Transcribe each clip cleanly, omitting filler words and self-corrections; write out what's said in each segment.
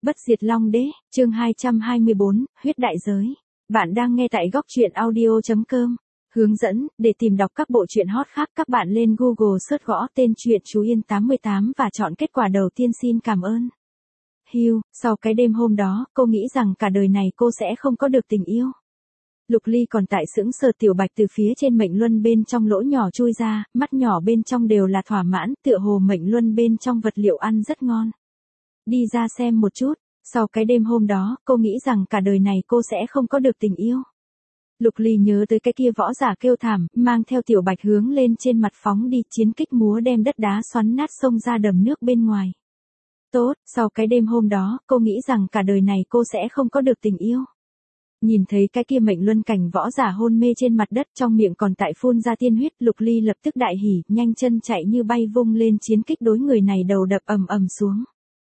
Bất diệt Long Đế, chương 224, huyết đại giới. Bạn đang nghe tại góc truyện audio.com. Hướng dẫn, để tìm đọc các bộ truyện hot khác các bạn lên Google search gõ tên truyện Chú Yên 88 và chọn kết quả đầu tiên. Xin cảm ơn. Hugh, sau cái đêm hôm đó, cô nghĩ rằng cả đời này cô sẽ không có được tình yêu. Lục Ly còn tại sững sờ. Tiểu Bạch từ phía trên mệnh luân bên trong lỗ nhỏ chui ra, mắt nhỏ bên trong đều là thỏa mãn, tựa hồ mệnh luân bên trong vật liệu ăn rất ngon. Đi ra xem một chút, sau cái đêm hôm đó, cô nghĩ rằng cả đời này cô sẽ không có được tình yêu. Lục Ly nhớ tới cái kia võ giả kêu thảm, mang theo Tiểu Bạch hướng lên trên mặt phóng đi, chiến kích múa đem đất đá xoắn nát sông ra đầm nước bên ngoài. Tốt, sau cái đêm hôm đó, cô nghĩ rằng cả đời này cô sẽ không có được tình yêu. Nhìn thấy cái kia mệnh luân cảnh võ giả hôn mê trên mặt đất, trong miệng còn tại phun ra tiên huyết, Lục Ly lập tức đại hỉ, nhanh chân chạy như bay vung lên chiến kích đối người này đầu đập ầm ầm xuống.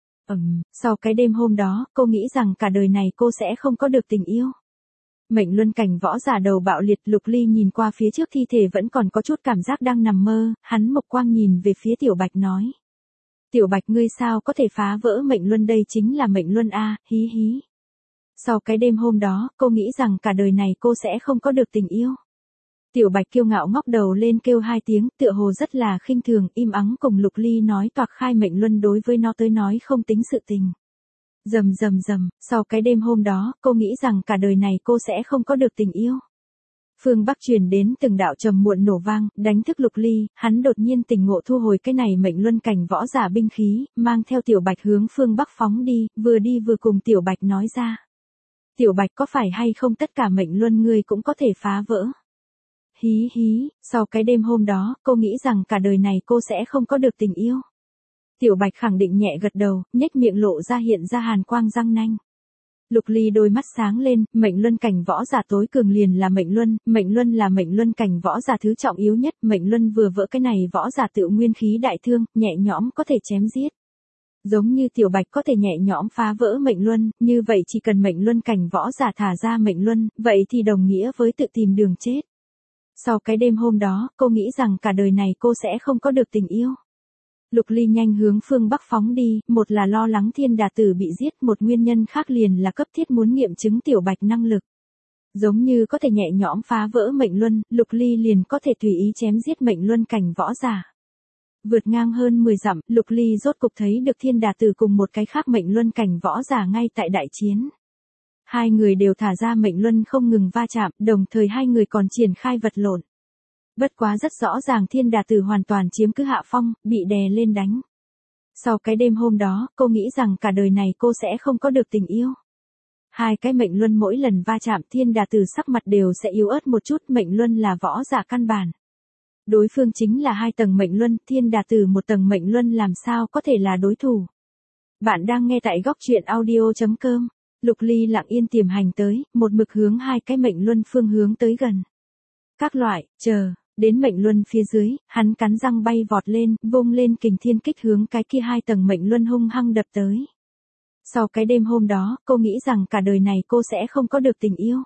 Sau cái đêm hôm đó, cô nghĩ rằng cả đời này cô sẽ không có được tình yêu. Mệnh luân cảnh võ giả đầu bạo liệt. Lục Ly nhìn qua phía trước thi thể vẫn còn có chút cảm giác đang nằm mơ, hắn mộc quang nhìn về phía Tiểu Bạch nói. Tiểu Bạch, ngươi sao có thể phá vỡ mệnh luân, đây chính là mệnh luân a, hí hí. Sau cái đêm hôm đó, cô nghĩ rằng cả đời này cô sẽ không có được tình yêu. Tiểu Bạch kiêu ngạo ngóc đầu lên kêu hai tiếng, tựa hồ rất là khinh thường, im ắng cùng Lục Ly nói toạc khai mệnh luân đối với nó tới nói không tính sự tình. Rầm rầm rầm, sau cái đêm hôm đó, cô nghĩ rằng cả đời này cô sẽ không có được tình yêu. Phương Bắc truyền đến từng đạo trầm muộn nổ vang, đánh thức Lục Ly, hắn đột nhiên tỉnh ngộ thu hồi cái này mệnh luân cảnh võ giả binh khí, mang theo Tiểu Bạch hướng phương Bắc phóng đi vừa cùng Tiểu Bạch nói ra. Tiểu Bạch, có phải hay không tất cả mệnh luân ngươi cũng có thể phá vỡ? Hí hí, sau cái đêm hôm đó, cô nghĩ rằng cả đời này cô sẽ không có được tình yêu. Tiểu Bạch khẳng định nhẹ gật đầu, nhếch miệng lộ ra hiện ra hàn quang răng nanh. Lục Ly đôi mắt sáng lên, mệnh luân cảnh võ giả tối cường liền là mệnh luân là mệnh luân cảnh võ giả thứ trọng yếu nhất, mệnh luân vừa vỡ cái này võ giả tự nguyên khí đại thương, nhẹ nhõm có thể chém giết. Giống như Tiểu Bạch có thể nhẹ nhõm phá vỡ mệnh luân, như vậy chỉ cần mệnh luân cảnh võ giả thả ra mệnh luân, vậy thì đồng nghĩa với tự tìm đường chết. Sau cái đêm hôm đó, cô nghĩ rằng cả đời này cô sẽ không có được tình yêu. Lục Ly nhanh hướng phương Bắc phóng đi, một là lo lắng Thiên Đà Tử bị giết, một nguyên nhân khác liền là cấp thiết muốn nghiệm chứng Tiểu Bạch năng lực. Giống như có thể nhẹ nhõm phá vỡ mệnh luân, Lục Ly liền có thể tùy ý chém giết mệnh luân cảnh võ giả. Vượt ngang hơn 10 dặm, Lục Ly rốt cục thấy được Thiên Đà Tử cùng một cái khác mệnh luân cảnh võ giả ngay tại đại chiến. Hai người đều thả ra mệnh luân không ngừng va chạm, đồng thời hai người còn triển khai vật lộn. Bất quá rất rõ ràng Thiên Đà Tử hoàn toàn chiếm cứ hạ phong, bị đè lên đánh. Sau cái đêm hôm đó, cô nghĩ rằng cả đời này cô sẽ không có được tình yêu. Hai cái mệnh luân mỗi lần va chạm, Thiên Đà Tử sắc mặt đều sẽ yếu ớt một chút, mệnh luân là võ giả căn bản. Đối phương chính là 2 tầng mệnh luân, Thiên Đà Tử 1 tầng mệnh luân làm sao có thể là đối thủ. Bạn đang nghe tại góc truyện audio.com. Lục Ly lặng yên tiềm hành tới, một mực hướng hai cái mệnh luân phương hướng tới gần. Các loại, chờ, đến mệnh luân phía dưới, hắn cắn răng bay vọt lên, vung lên kình thiên kích hướng cái kia 2 tầng mệnh luân hung hăng đập tới. Sau cái đêm hôm đó, cô nghĩ rằng cả đời này cô sẽ không có được tình yêu.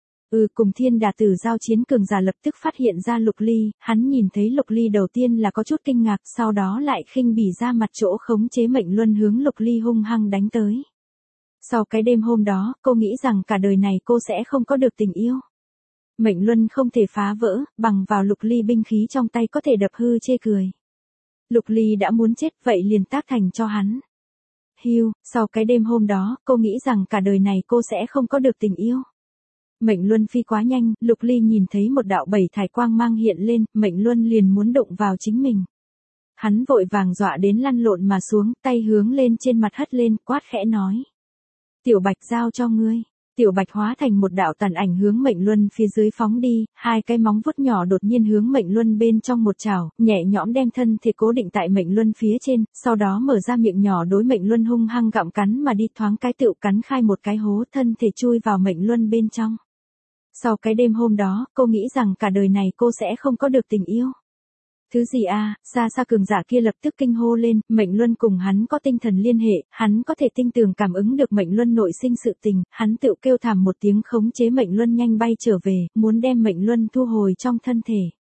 Cùng Thiên Đà Tử giao chiến, cường giả lập tức phát hiện ra Lục Ly, hắn nhìn thấy Lục Ly đầu tiên là có chút kinh ngạc, sau đó lại khinh bỉ ra mặt chỗ khống chế mệnh luân hướng Lục Ly hung hăng đánh tới. Sau cái đêm hôm đó, cô nghĩ rằng cả đời này cô sẽ không có được tình yêu. Mệnh luân không thể phá vỡ, bằng vào Lục Ly binh khí trong tay có thể đập hư chê cười. Lục Ly đã muốn chết, vậy liền tác thành cho hắn. Hugh, sau cái đêm hôm đó, cô nghĩ rằng cả đời này cô sẽ không có được tình yêu. Mệnh luân phi quá nhanh, Lục Ly nhìn thấy một đạo 7 thải quang mang hiện lên, mệnh luân liền muốn đụng vào chính mình. Hắn vội vàng dọa đến lăn lộn mà xuống, tay hướng lên trên mặt hất lên, quát khẽ nói. Tiểu Bạch, giao cho ngươi. Tiểu Bạch hóa thành một đạo tàn ảnh hướng mệnh luân phía dưới phóng đi, hai cái móng vuốt nhỏ đột nhiên hướng mệnh luân bên trong một chảo, nhẹ nhõm đem thân thể cố định tại mệnh luân phía trên, sau đó mở ra miệng nhỏ đối mệnh luân hung hăng gặm cắn mà đi, thoáng cái tựu cắn khai một cái hố, thân thể chui vào mệnh luân bên trong. Sau cái đêm hôm đó, cô nghĩ rằng cả đời này cô sẽ không có được tình yêu. Thứ gì a? Xa xa cường giả kia lập tức kinh hô lên, mệnh luân cùng hắn có tinh thần liên hệ, hắn có thể tinh tường cảm ứng được mệnh luân nội sinh sự tình, hắn tự kêu thảm một tiếng khống chế mệnh luân nhanh bay trở về, muốn đem mệnh luân thu hồi trong thân thể.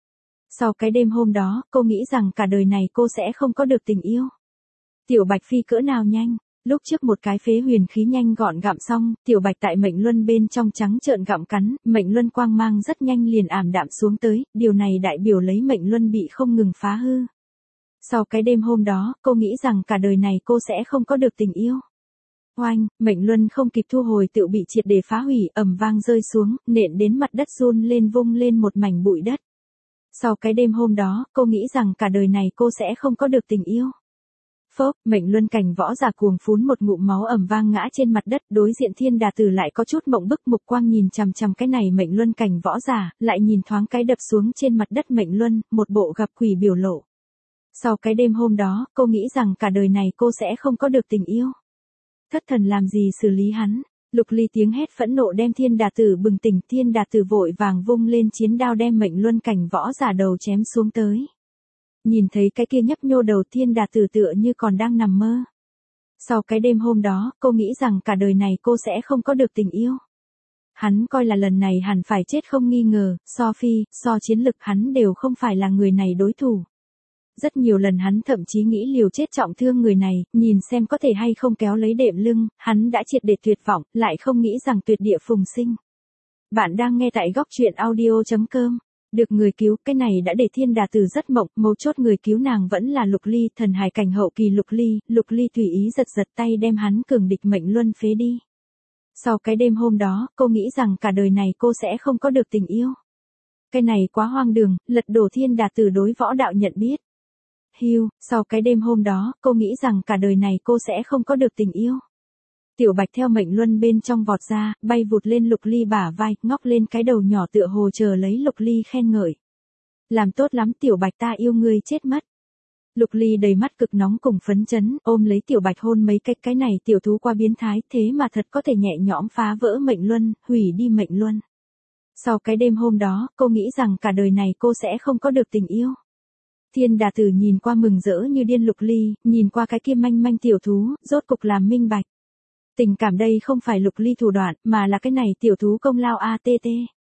Sau cái đêm hôm đó, cô nghĩ rằng cả đời này cô sẽ không có được tình yêu. Tiểu Bạch phi cỡ nào nhanh, Lúc trước một cái phế huyền khí nhanh gọn gặm xong, tiểu bạch tại mệnh luân bên trong trắng trợn gặm cắn, mệnh luân quang mang rất nhanh liền ảm đạm xuống tới, điều này đại biểu lấy mệnh luân bị không ngừng phá hư. Sau cái đêm hôm đó, cô nghĩ rằng cả đời này cô sẽ không có được tình yêu. Oanh, mệnh luân không kịp thu hồi tự bị triệt để phá hủy, ầm vang rơi xuống, nện đến mặt đất run lên vung lên một mảnh bụi đất. Sau cái đêm hôm đó, cô nghĩ rằng cả đời này cô sẽ không có được tình yêu. Phốc, mệnh luân cảnh võ giả cuồng phún một ngụm máu ầm vang ngã trên mặt đất, đối diện Thiên Đà Tử lại có chút mộng bức, mục quang nhìn chằm chằm cái này mệnh luân cảnh võ giả, lại nhìn thoáng cái đập xuống trên mặt đất mệnh luân, một bộ gặp quỷ biểu lộ. Sau cái đêm hôm đó, cô nghĩ rằng cả đời này cô sẽ không có được tình yêu. Thất thần làm gì xử lý hắn, Lục Ly tiếng hét phẫn nộ đem Thiên Đà Tử bừng tỉnh, Thiên Đà Tử vội vàng vung lên chiến đao đem mệnh luân cảnh võ giả đầu chém xuống tới. Nhìn thấy cái kia nhấp nhô đầu Thiên Đà Tử tựa như còn đang nằm mơ. Sau cái đêm hôm đó, cô nghĩ rằng cả đời này cô sẽ không có được tình yêu. Hắn coi là lần này hẳn phải chết không nghi ngờ, so chiến lực hắn đều không phải là người này đối thủ. Rất nhiều lần hắn thậm chí nghĩ liều chết trọng thương người này, nhìn xem có thể hay không kéo lấy đệm lưng, hắn đã triệt để tuyệt vọng, lại không nghĩ rằng tuyệt địa phùng sinh. Bạn đang nghe tại góc truyện audio.com. Được người cứu, cái này đã để Thiên Đà Tử rất mộng, mấu chốt người cứu nàng vẫn là Lục Ly, thần hài cảnh hậu kỳ Lục Ly tùy ý giật tay đem hắn cường địch mệnh luân phế đi. Sau cái đêm hôm đó, cô nghĩ rằng cả đời này cô sẽ không có được tình yêu. Cái này quá hoang đường, lật đổ Thiên Đà Tử đối võ đạo nhận biết. Sau cái đêm hôm đó, cô nghĩ rằng cả đời này cô sẽ không có được tình yêu. Tiểu Bạch theo mệnh luân bên trong vọt ra, bay vụt lên Lục Ly bả vai, ngóc lên cái đầu nhỏ tựa hồ chờ lấy Lục Ly khen ngợi. Làm tốt lắm Tiểu Bạch, ta yêu ngươi chết mất. Lục Ly đầy mắt cực nóng cùng phấn chấn, ôm lấy Tiểu Bạch hôn mấy cái này tiểu thú qua biến thái, thế mà thật có thể nhẹ nhõm phá vỡ mệnh luân, hủy đi mệnh luân. Sau cái đêm hôm đó, cô nghĩ rằng cả đời này cô sẽ không có được tình yêu. Thiên Đà Tử nhìn qua mừng rỡ như điên Lục Ly, nhìn qua cái kia manh manh tiểu thú, rốt cục làm minh bạch. Tình cảm đây không phải Lục Ly thủ đoạn, mà là cái này tiểu thú công lao ATT.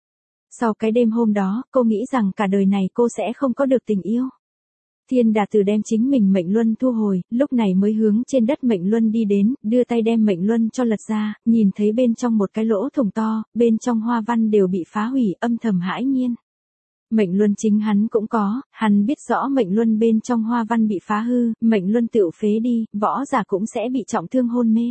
Sau cái đêm hôm đó, cô nghĩ rằng cả đời này cô sẽ không có được tình yêu. Thiên Đà Tử đem chính mình mệnh luân thu hồi, lúc này mới hướng trên đất mệnh luân đi đến, đưa tay đem mệnh luân cho lật ra, nhìn thấy bên trong một cái lỗ thủng to, bên trong hoa văn đều bị phá hủy, âm thầm hãi nhiên. Mệnh luân chính hắn cũng có, hắn biết rõ mệnh luân bên trong hoa văn bị phá hư, mệnh luân tựu phế đi, võ giả cũng sẽ bị trọng thương hôn mê.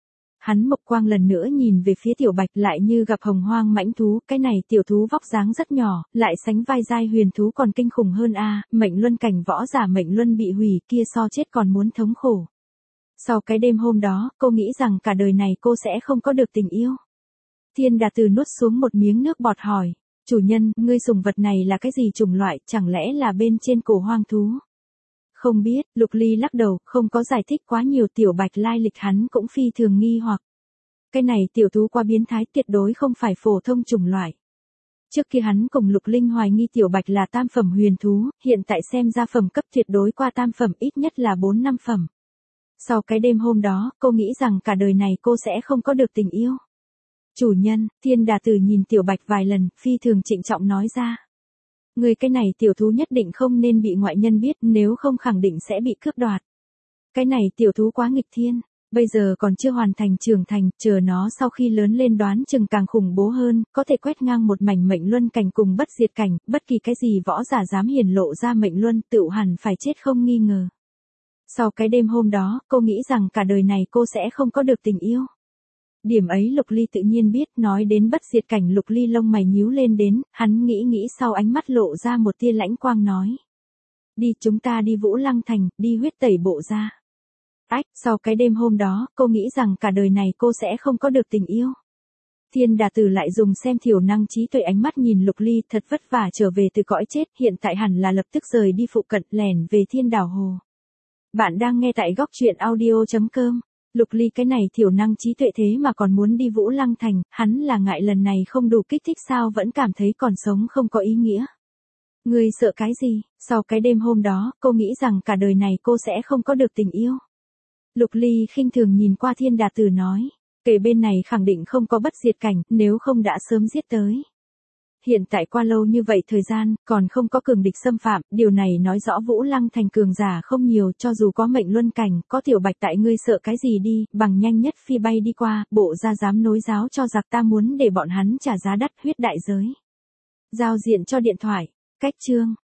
Hắn mộc quang lần nữa nhìn về phía Tiểu Bạch, lại như gặp hồng hoang mãnh thú, cái này tiểu thú vóc dáng rất nhỏ, lại sánh vai giai huyền thú còn kinh khủng hơn mệnh luân cảnh võ giả mệnh luân bị hủy kia so chết còn muốn thống khổ. Sau cái đêm hôm đó, cô nghĩ rằng cả đời này cô sẽ không có được tình yêu. Thiên Đà Tử nuốt xuống một miếng nước bọt hỏi, chủ nhân, ngươi sủng vật này là cái gì chủng loại, chẳng lẽ là bên trên cổ hoang thú? Không biết, Lục Ly lắc đầu, không có giải thích quá nhiều. Tiểu Bạch lai lịch hắn cũng phi thường nghi hoặc. Cái này tiểu thú quá biến thái, tuyệt đối không phải phổ thông chủng loại. Trước kia hắn cùng Lục Linh hoài nghi Tiểu Bạch là tam phẩm huyền thú, hiện tại xem ra phẩm cấp tuyệt đối qua tam phẩm, ít nhất là 4-5 phẩm. Sau cái đêm hôm đó, cô nghĩ rằng cả đời này cô sẽ không có được tình yêu. Chủ nhân, Thiên Đà Tử nhìn Tiểu Bạch vài lần, phi thường trịnh trọng nói ra. Người cái này tiểu thú nhất định không nên bị ngoại nhân biết, nếu không khẳng định sẽ bị cướp đoạt. Cái này tiểu thú quá nghịch thiên, bây giờ còn chưa hoàn thành trưởng thành, chờ nó sau khi lớn lên đoán chừng càng khủng bố hơn, có thể quét ngang một mảnh mệnh luân cảnh cùng bất diệt cảnh, bất kỳ cái gì võ giả dám hiển lộ ra mệnh luân, tựu hẳn phải chết không nghi ngờ. Sau cái đêm hôm đó, cô nghĩ rằng cả đời này cô sẽ không có được tình yêu. Điểm ấy Lục Ly tự nhiên biết, nói đến bất diệt cảnh Lục Ly lông mày nhíu lên đến, hắn nghĩ sau ánh mắt lộ ra một tia lãnh quang nói. Đi, chúng ta đi Vũ Lăng Thành, đi huyết tẩy bộ ra. Sau cái đêm hôm đó, cô nghĩ rằng cả đời này cô sẽ không có được tình yêu. Thiên Đà Tử lại dùng xem thiểu năng trí tuệ ánh mắt nhìn Lục Ly, thật vất vả trở về từ cõi chết, hiện tại hẳn là lập tức rời đi phụ cận, lẻn về Thiên Đảo Hồ. Bạn đang nghe tại góc truyện audio.com. Lục Ly cái này thiểu năng trí tuệ thế mà còn muốn đi Vũ Lăng Thành, hắn là ngại lần này không đủ kích thích sao, vẫn cảm thấy còn sống không có ý nghĩa. Ngươi sợ cái gì? Sau cái đêm hôm đó, cô nghĩ rằng cả đời này cô sẽ không có được tình yêu. Lục Ly khinh thường nhìn qua Thiên Đà Tử nói, kể bên này khẳng định không có bất diệt cảnh, nếu không đã sớm giết tới. Hiện tại qua lâu như vậy thời gian, còn không có cường địch xâm phạm, điều này nói rõ Vũ Lăng Thành cường giả không nhiều, cho dù có mệnh luân cảnh, có Tiểu Bạch tại ngươi sợ cái gì đi, bằng nhanh nhất phi bay đi qua, bộ ra dám nối giáo cho giặc ta muốn để bọn hắn trả giá đắt huyết đại giới. Giao diện cho điện thoại, cách chương.